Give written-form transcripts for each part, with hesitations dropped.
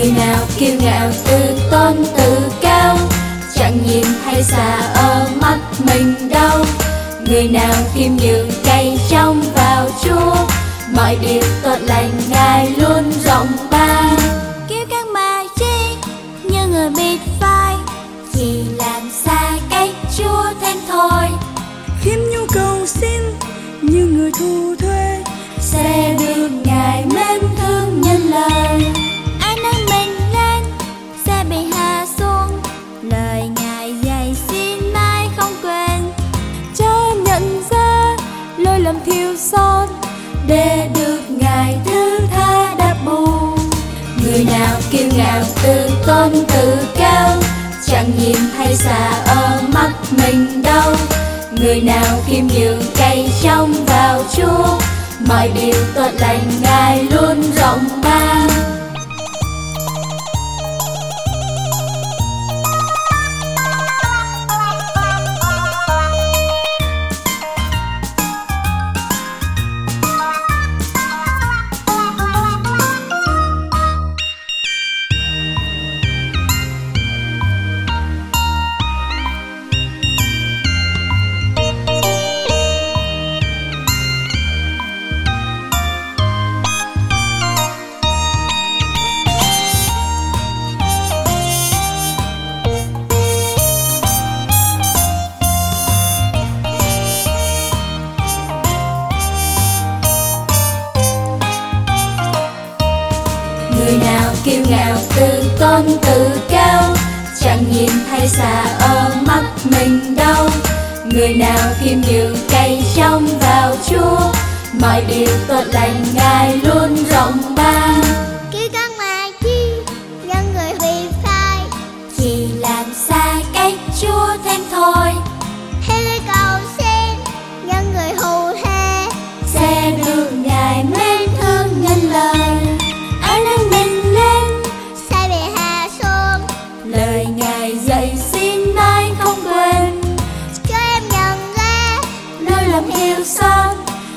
Người nào kiêu ngạo tự tôn tự cao, chẳng nhìn thấy xa ở mắt mình đâu. Người nào khiêm nhường cậy trông vào Chúa, mọi điều tốt lành Ngài luôn rộng ban. Kiêu căng mà chi như người biết phai, chỉ làm xa cách Chúa thêm thôi. Khiêm nhu cầu xin như người thu thuê, sẽ được Ngài mến thương nhân lời. ai nâng mình lên sẽ bị hạ xuống, lời Ngài dạy xin mãi không quên. cho em nhận ra lỗi lầm thiếu sót, để được Ngài thứ tha đáp bù. Người nào kiêu ngạo tự tôn tự cao, chẳng nhìn thấy xa ở mắt mình đâu. Người nào khiêm nhường cậy trông vào Chúa, mọi điều tốt lành Ngài luôn rộng ban. Người nào kiêu ngạo tự tôn tự cao, chẳng nhìn thấy xa ở mắt mình đâu. Người nào khiêm nhường cậy trông vào Chúa, mọi điều tốt lành Ngài luôn rộng ban. Kiêu căng mà chi nhân người bị phai, chỉ làm xa cách Chúa thêm thôi. hay lời cầu xin nhân người hù he, Sẽ được Ngài mến thương nhân lời. Ai nâng mình lên sẽ bị hạ xuống, lời Ngài dạy xin mãi không quên. cho em nhận ra Lỗi lầm yêu xót,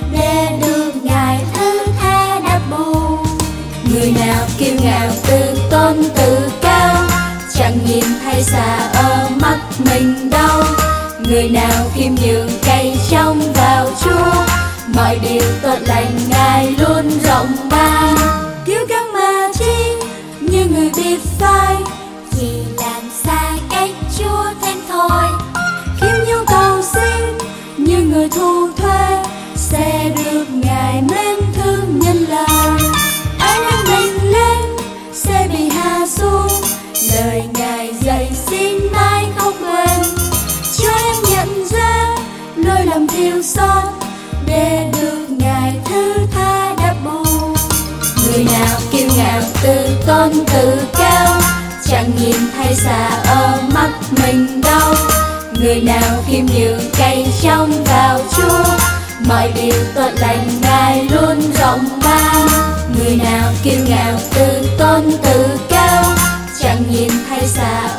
để được Ngài thứ tha đáp bù. Người nào kiêu ngạo tự tôn tự cao, chẳng nhìn thấy xa ở mắt mình đâu. Người nào khiêm nhường cậy trông vào Chúa, mọi điều tốt lành Ngài luôn rộng ban. Kiêu căng mà chi như người biết phai, chỉ làm xa cách Chúa thêm thôi. khiêm nhu cầu xin như người thu thuê, Sẽ được Ngài mến thương nhân lời. Ai nâng mình lên sẽ bị hạ xuống, lời Ngài dạy xin mãi không quên. cho em nhận ra Lỗi lầm thiếu sót, để được Ngài thứ tha đáp bù. Người nào kiêu ngạo tự tôn tự cao, chẳng nhìn thấy xa ở mắt mình đâu. Người nào khiêm nhường cậy trông vào Chúa, mọi điều tốt lành Ngài luôn rộng ban. Người nào kiêu ngạo tự tôn tự cao, chẳng nhìn thấy xa